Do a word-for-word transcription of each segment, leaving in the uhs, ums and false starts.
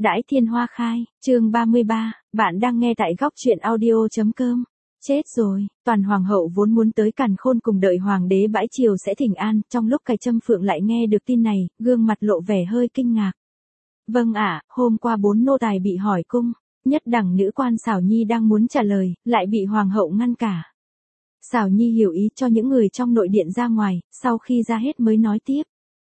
Đãi thiên hoa khai, chương ba mươi ba, bạn đang nghe tại góc truyện audio.com. Chết rồi, toàn hoàng hậu vốn muốn tới Càn Khôn cùng đợi hoàng đế bãi triều sẽ thỉnh an, trong lúc Cài Trâm Phượng lại nghe được tin này, gương mặt lộ vẻ hơi kinh ngạc. Vâng ạ, hôm qua bốn nô tài bị hỏi cung, nhất đẳng nữ quan Xảo Nhi đang muốn trả lời, lại bị hoàng hậu ngăn cả. Xảo Nhi hiểu ý cho những người trong nội điện ra ngoài, sau khi ra hết mới nói tiếp.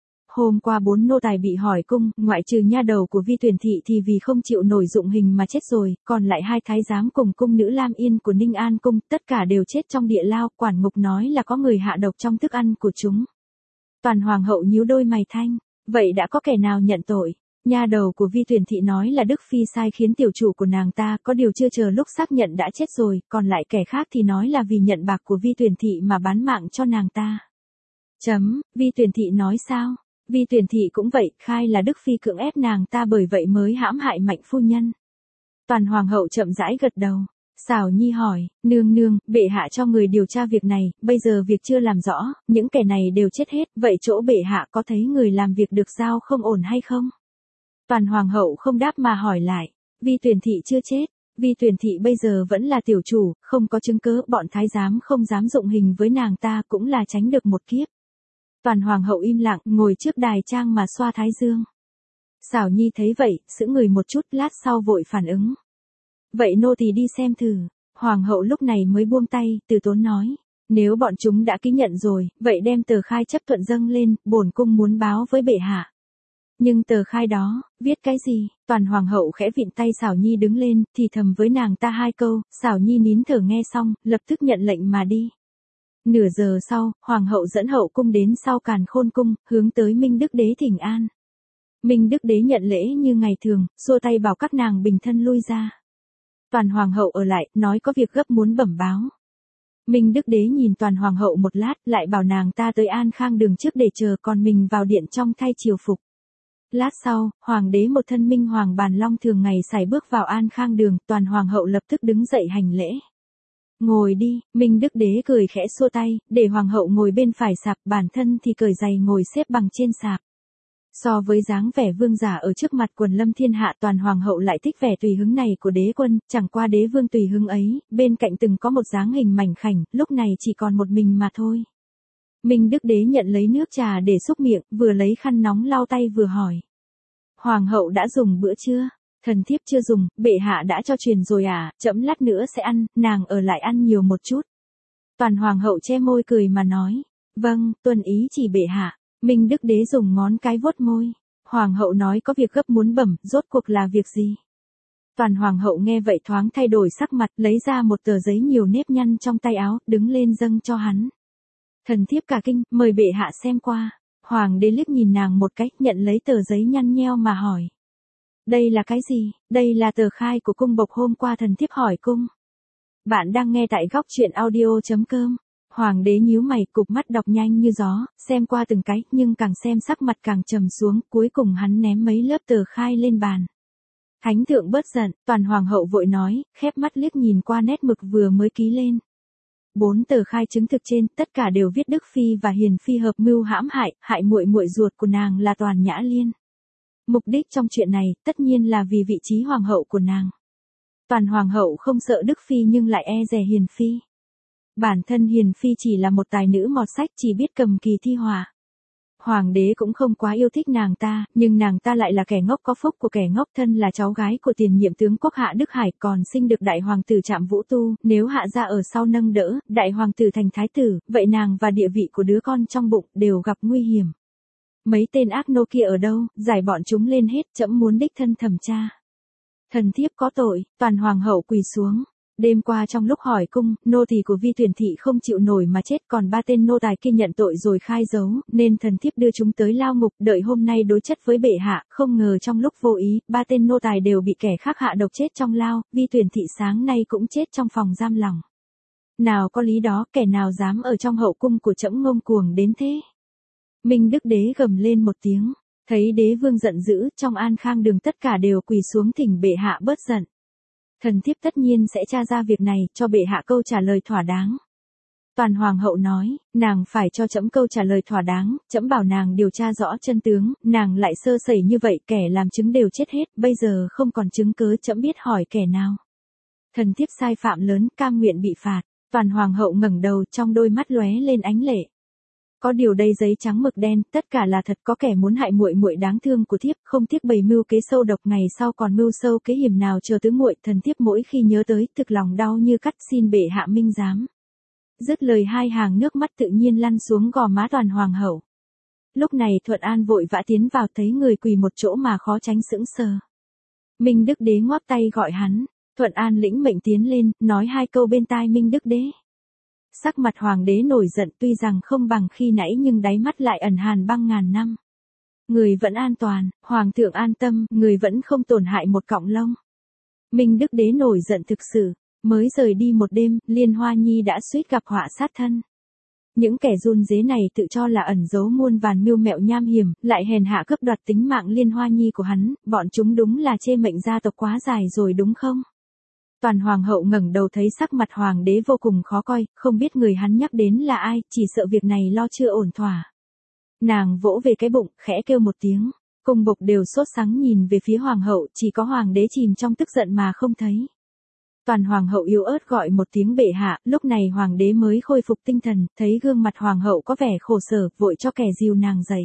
Hôm qua bốn nô tài bị hỏi cung, ngoại trừ nha đầu của Vi Tuyển Thị thì vì không chịu nổi dụng hình mà chết rồi, còn lại hai thái giám cùng cung nữ Lam Yên của Ninh An cung, tất cả đều chết trong địa lao, quản ngục nói là có người hạ độc trong thức ăn của chúng. Toàn hoàng hậu nhíu đôi mày thanh, vậy đã có kẻ nào nhận tội? Nha đầu của Vi Tuyển Thị nói là Đức Phi sai khiến tiểu chủ của nàng ta, có điều chưa chờ lúc xác nhận đã chết rồi, còn lại kẻ khác thì nói là vì nhận bạc của Vi Tuyển Thị mà bán mạng cho nàng ta. Chấm, Vi Tuyển Thị nói sao? Vi Tuyển Thị cũng vậy, khai là Đức Phi cưỡng ép nàng ta bởi vậy mới hãm hại Mạnh phu nhân. Toàn hoàng hậu chậm rãi gật đầu. Xảo Nhi hỏi, nương nương, bệ hạ cho người điều tra việc này, bây giờ việc chưa làm rõ, những kẻ này đều chết hết, vậy chỗ bệ hạ có thấy người làm việc được giao không ổn hay không? Toàn hoàng hậu không đáp mà hỏi lại, Vi Tuyển Thị chưa chết, Vi Tuyển Thị bây giờ vẫn là tiểu chủ, không có chứng cớ, bọn thái giám không dám dụng hình với nàng ta cũng là tránh được một kiếp. Toàn hoàng hậu im lặng, ngồi trước đài trang mà xoa thái dương. Xảo Nhi thấy vậy, sững người một chút, lát sau vội phản ứng. Vậy nô tỳ đi xem thử. Hoàng hậu lúc này mới buông tay, từ tốn nói. Nếu bọn chúng đã ký nhận rồi, vậy đem tờ khai chấp thuận dâng lên, bổn cung muốn báo với bệ hạ. Nhưng tờ khai đó, viết cái gì? Toàn hoàng hậu khẽ vịn tay Xảo Nhi đứng lên, thì thầm với nàng ta hai câu, Xảo Nhi nín thở nghe xong, lập tức nhận lệnh mà đi. Nửa giờ sau, hoàng hậu dẫn hậu cung đến sau Càn Khôn cung, hướng tới Minh Đức Đế thỉnh an. Minh Đức Đế nhận lễ như ngày thường, xua tay bảo các nàng bình thân lui ra. Toàn hoàng hậu ở lại, nói có việc gấp muốn bẩm báo. Minh Đức Đế nhìn toàn hoàng hậu một lát, lại bảo nàng ta tới An Khang đường trước để chờ, còn mình vào điện trong thay triều phục. Lát sau, hoàng đế một thân minh hoàng bàn long thường ngày sải bước vào An Khang đường, toàn hoàng hậu lập tức đứng dậy hành lễ. Ngồi đi, Minh Đức Đế cười khẽ xua tay, để hoàng hậu ngồi bên phải sạp, bản thân thì cởi giày ngồi xếp bằng trên sạp. So với dáng vẻ vương giả ở trước mặt quần lâm thiên hạ, toàn hoàng hậu lại thích vẻ tùy hứng này của đế quân, chẳng qua đế vương tùy hứng ấy, bên cạnh từng có một dáng hình mảnh khảnh, lúc này chỉ còn một mình mà thôi. Minh Đức Đế nhận lấy nước trà để xúc miệng, vừa lấy khăn nóng lau tay vừa hỏi. Hoàng hậu đã dùng bữa chưa? Thần thiếp chưa dùng, bệ hạ đã cho truyền rồi à, chậm lát nữa sẽ ăn, nàng ở lại ăn nhiều một chút. Toàn hoàng hậu che môi cười mà nói, vâng, tuân ý chỉ bệ hạ. Minh Đức Đế dùng ngón cái vuốt môi. Hoàng hậu nói có việc gấp muốn bẩm, rốt cuộc là việc gì? Toàn hoàng hậu nghe vậy thoáng thay đổi sắc mặt, lấy ra một tờ giấy nhiều nếp nhăn trong tay áo, đứng lên dâng cho hắn. Thần thiếp cả kinh, mời bệ hạ xem qua. Hoàng đế liếc nhìn nàng một cách, nhận lấy tờ giấy nhăn nheo mà hỏi. Đây là cái gì? Đây là tờ khai của cung bộc hôm qua thần thiếp hỏi cung. Bạn đang nghe tại góc truyện audio.com. Hoàng đế nhíu mày, cụp mắt đọc nhanh như gió, xem qua từng cái, nhưng càng xem sắc mặt càng trầm xuống, cuối cùng hắn ném mấy lớp tờ khai lên bàn. Thánh thượng bớt giận, toàn hoàng hậu vội nói, khép mắt liếc nhìn qua nét mực vừa mới ký lên. Bốn tờ khai chứng thực trên, tất cả đều viết Đức Phi và Hiền Phi hợp mưu hãm hại, hại muội muội ruột của nàng là Toàn Nhã Liên. Mục đích trong chuyện này, tất nhiên là vì vị trí hoàng hậu của nàng. Toàn hoàng hậu không sợ Đức Phi nhưng lại e dè Hiền Phi. Bản thân Hiền Phi chỉ là một tài nữ mọt sách, chỉ biết cầm kỳ thi họa. Hoàng đế cũng không quá yêu thích nàng ta, nhưng nàng ta lại là kẻ ngốc có phúc của kẻ ngốc, thân là cháu gái của tiền nhiệm tướng quốc Hạ Đức Hải, còn sinh được đại hoàng tử Trạm Vũ Tu, nếu Hạ gia ở sau nâng đỡ, đại hoàng tử thành thái tử, vậy nàng và địa vị của đứa con trong bụng đều gặp nguy hiểm. Mấy tên ác nô kia ở đâu, giải bọn chúng lên hết, trẫm muốn đích thân thẩm tra. Thần thiếp có tội, toàn hoàng hậu quỳ xuống. Đêm qua trong lúc hỏi cung, nô tỳ của Vi Tuyển Thị không chịu nổi mà chết, còn ba tên nô tài kia nhận tội rồi khai giấu, nên thần thiếp đưa chúng tới lao ngục, đợi hôm nay đối chất với bệ hạ, không ngờ trong lúc vô ý, ba tên nô tài đều bị kẻ khác hạ độc chết trong lao, Vi Tuyển Thị sáng nay cũng chết trong phòng giam lòng. Nào có lý đó, kẻ nào dám ở trong hậu cung của trẫm ngông cuồng đến thế? Minh Đức Đế gầm lên một tiếng, thấy đế vương giận dữ, trong An Khang đường tất cả đều quỳ xuống thỉnh bệ hạ bớt giận. Thần thiếp tất nhiên sẽ tra ra việc này, cho bệ hạ câu trả lời thỏa đáng. Toàn hoàng hậu nói, nàng phải cho trẫm câu trả lời thỏa đáng, trẫm bảo nàng điều tra rõ chân tướng, nàng lại sơ sẩy như vậy, kẻ làm chứng đều chết hết, bây giờ không còn chứng cớ, trẫm biết hỏi kẻ nào. Thần thiếp sai phạm lớn, cam nguyện bị phạt. Toàn hoàng hậu ngẩng đầu, trong đôi mắt lóe lên ánh lệ. Có điều đây giấy trắng mực đen, tất cả là thật, có kẻ muốn hại muội muội đáng thương của thiếp, không tiếc bày mưu kế sâu độc, ngày sau còn mưu sâu kế hiểm nào chờ tứ muội, thần thiếp mỗi khi nhớ tới, thực lòng đau như cắt, xin bệ hạ minh giám. Dứt lời hai hàng nước mắt tự nhiên lăn xuống gò má Toàn hoàng hậu. Lúc này Thuận An vội vã tiến vào, thấy người quỳ một chỗ mà khó tránh sững sờ. Minh Đức Đế ngoắc tay gọi hắn. Thuận An lĩnh mệnh tiến lên, nói hai câu bên tai Minh Đức Đế. Sắc mặt hoàng đế nổi giận, tuy rằng không bằng khi nãy nhưng đáy mắt lại ẩn hàn băng ngàn năm. Người vẫn an toàn, hoàng thượng an tâm, người vẫn không tổn hại một cọng lông. Minh Đức Đế nổi giận thực sự, mới rời đi một đêm, Liên Hoa Nhi đã suýt gặp họa sát thân. Những kẻ run rế này tự cho là ẩn giấu muôn vàn mưu mẹo nham hiểm, lại hèn hạ cướp đoạt tính mạng Liên Hoa Nhi của hắn, bọn chúng đúng là chê mệnh gia tộc quá dài rồi đúng không? Toàn hoàng hậu ngẩng đầu thấy sắc mặt hoàng đế vô cùng khó coi, không biết người hắn nhắc đến là ai, chỉ sợ việc này lo chưa ổn thỏa. Nàng vỗ về cái bụng, khẽ kêu một tiếng, cung bộc đều sốt sắng nhìn về phía hoàng hậu, chỉ có hoàng đế chìm trong tức giận mà không thấy. Toàn hoàng hậu yếu ớt gọi một tiếng bệ hạ, lúc này hoàng đế mới khôi phục tinh thần, thấy gương mặt hoàng hậu có vẻ khổ sở, vội cho kẻ dìu nàng dậy.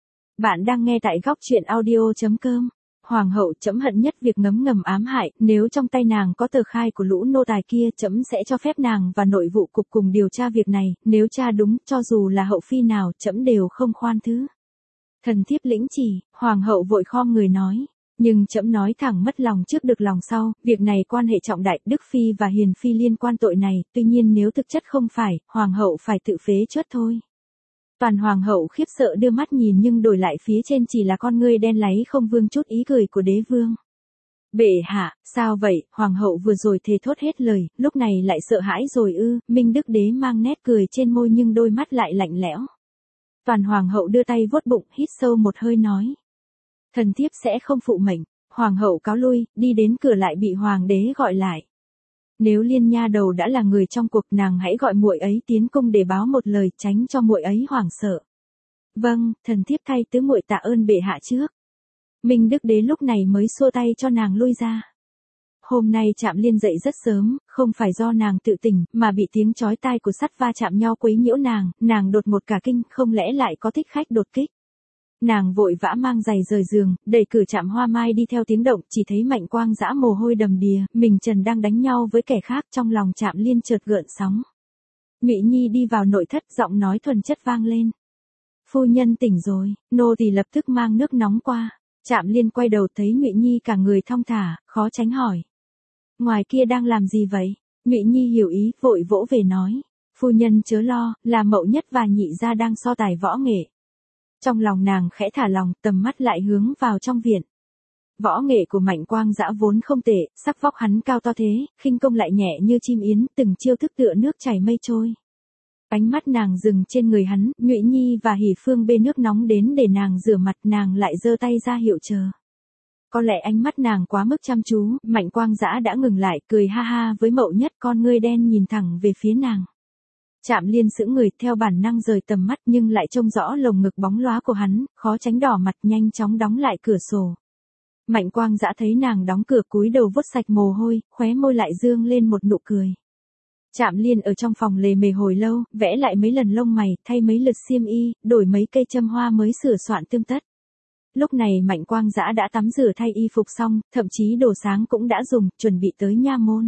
Bạn đang nghe tại góc truyện audio chấm com. Hoàng hậu, trẫm hận nhất việc ngấm ngầm ám hại, nếu trong tay nàng có tờ khai của lũ nô tài kia, trẫm sẽ cho phép nàng và nội vụ cục cùng điều tra việc này, nếu tra đúng, cho dù là hậu phi nào, trẫm đều không khoan thứ. Thần thiếp lĩnh chỉ, hoàng hậu vội khom người nói, nhưng trẫm nói thẳng mất lòng trước được lòng sau, việc này quan hệ trọng đại, Đức phi và Hiền phi liên quan tội này, tuy nhiên nếu thực chất không phải, hoàng hậu phải tự phế chớt thôi. Toàn hoàng hậu khiếp sợ đưa mắt nhìn nhưng đổi lại phía trên chỉ là con ngươi đen láy không vương chút ý cười của đế vương. Bệ hạ, sao vậy, hoàng hậu vừa rồi thề thốt hết lời, lúc này lại sợ hãi rồi ư, Minh Đức Đế mang nét cười trên môi nhưng đôi mắt lại lạnh lẽo. Toàn hoàng hậu đưa tay vuốt bụng, hít sâu một hơi nói. Thần thiếp sẽ không phụ mệnh, hoàng hậu cáo lui, đi đến cửa lại bị hoàng đế gọi lại. Nếu Liên nha đầu đã là người trong cuộc, nàng hãy gọi muội ấy tiến cung để báo một lời, tránh cho muội ấy hoảng sợ. Vâng, thần thiếp thay tứ muội tạ ơn bệ hạ trước. Minh Đức Đế lúc này mới xua tay cho nàng lui ra. Hôm nay Trạm Liên dậy rất sớm, không phải do nàng tự tỉnh, mà bị tiếng chói tai của sắt va chạm nhau quấy nhiễu nàng, nàng đột một cả kinh, không lẽ lại có thích khách đột kích. Nàng vội vã mang giày rời giường, đẩy cửa Trạm Hoa Mai đi theo tiếng động, chỉ thấy Mạnh Quang Dã mồ hôi đầm đìa, mình Trần đang đánh nhau với kẻ khác, trong lòng Trạm Liên chợt gợn sóng. Nhụy Nhi đi vào nội thất, giọng nói thuần chất vang lên. Phu nhân tỉnh rồi, nô tỳ lập tức mang nước nóng qua. Trạm Liên quay đầu thấy Nhụy Nhi cả người thong thả, khó tránh hỏi. Ngoài kia đang làm gì vậy? Nhụy Nhi hiểu ý, vội vỗ về nói. Phu nhân chớ lo, là Mậu Nhất và Nhị gia đang so tài võ nghệ. Trong lòng nàng khẽ thả lòng, tầm mắt lại hướng vào trong viện. Võ nghệ của Mạnh Quang Dã vốn không tệ, sắc vóc hắn cao to thế, khinh công lại nhẹ như chim yến, từng chiêu thức tựa nước chảy mây trôi. Ánh mắt nàng dừng trên người hắn, Nhụy Nhi và Hỉ Phương bê nước nóng đến để nàng rửa mặt, nàng lại giơ tay ra hiệu chờ. Có lẽ ánh mắt nàng quá mức chăm chú, Mạnh Quang Dã đã ngừng lại, cười ha ha với Mậu Nhất, con ngươi đen nhìn thẳng về phía nàng. Trạm Liên sững người, theo bản năng rời tầm mắt nhưng lại trông rõ lồng ngực bóng lóa của hắn, khó tránh đỏ mặt, nhanh chóng đóng lại cửa sổ. Mạnh Quang Dã thấy nàng đóng cửa, cúi đầu vuốt sạch mồ hôi, khóe môi lại dương lên một nụ cười. Trạm Liên ở trong phòng lề mề hồi lâu, vẽ lại mấy lần lông mày, thay mấy lượt xiêm y, đổi mấy cây châm hoa mới sửa soạn tươm tất. Lúc này Mạnh Quang Dã đã tắm rửa thay y phục xong, thậm chí đồ sáng cũng đã dùng, chuẩn bị tới nha môn.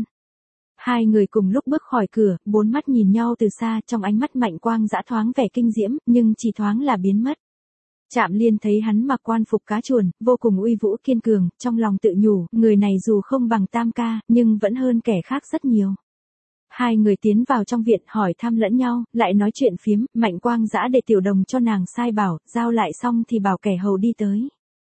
Hai người cùng lúc bước khỏi cửa, bốn mắt nhìn nhau từ xa, trong ánh mắt Mạnh Quang Dã thoáng vẻ kinh diễm, nhưng chỉ thoáng là biến mất. Trạm Liên thấy hắn mặc quan phục cá chuồn, vô cùng uy vũ kiên cường, trong lòng tự nhủ, người này dù không bằng Tam ca, nhưng vẫn hơn kẻ khác rất nhiều. Hai người tiến vào trong viện hỏi thăm lẫn nhau, lại nói chuyện phiếm, Mạnh Quang Dã để tiểu đồng cho nàng sai bảo, giao lại xong thì bảo kẻ hầu đi tới.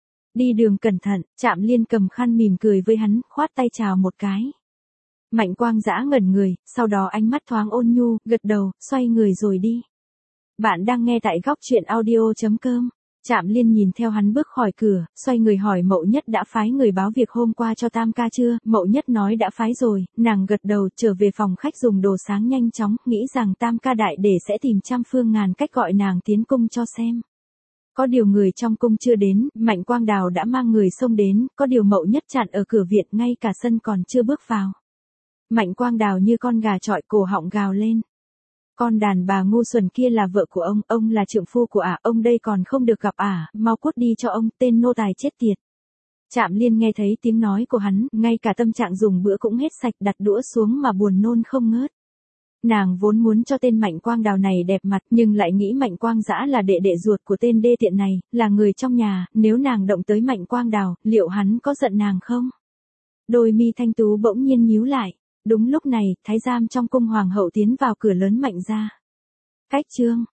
Đi đường cẩn thận, Trạm Liên cầm khăn mỉm cười với hắn, khoát tay chào một cái. Mạnh Quang Dã ngẩn người, sau đó ánh mắt thoáng ôn nhu, gật đầu, xoay người rồi đi. Bạn đang nghe tại góc truyện audio chấm com. Trạm Liên nhìn theo hắn bước khỏi cửa, xoay người hỏi Mậu Nhất đã phái người báo việc hôm qua cho Tam ca chưa, Mậu Nhất nói đã phái rồi, nàng gật đầu trở về phòng khách dùng đồ sáng nhanh chóng, nghĩ rằng Tam ca đại để sẽ tìm trăm phương ngàn cách gọi nàng tiến cung cho xem. Có điều người trong cung chưa đến, Mạnh Quang Đào đã mang người xông đến, có điều Mậu Nhất chặn ở cửa viện ngay cả sân còn chưa bước vào. Mạnh Quang Đào như con gà chọi cổ họng gào lên. Con đàn bà ngu xuẩn kia là vợ của ông, ông là trượng phu của ả, ông đây còn không được gặp ả, mau cút đi cho ông, tên nô tài chết tiệt. Trạm Liên nghe thấy tiếng nói của hắn, ngay cả tâm trạng dùng bữa cũng hết sạch, đặt đũa xuống mà buồn nôn không ngớt. Nàng vốn muốn cho tên Mạnh Quang Đào này đẹp mặt, nhưng lại nghĩ Mạnh Quang Dã là đệ đệ ruột của tên đê tiện này, là người trong nhà, nếu nàng động tới Mạnh Quang Đào, liệu hắn có giận nàng không? Đôi mi thanh tú bỗng nhiên nhíu lại. Đúng lúc này, thái giám trong cung hoàng hậu tiến vào cửa lớn Mạnh gia. Cách chương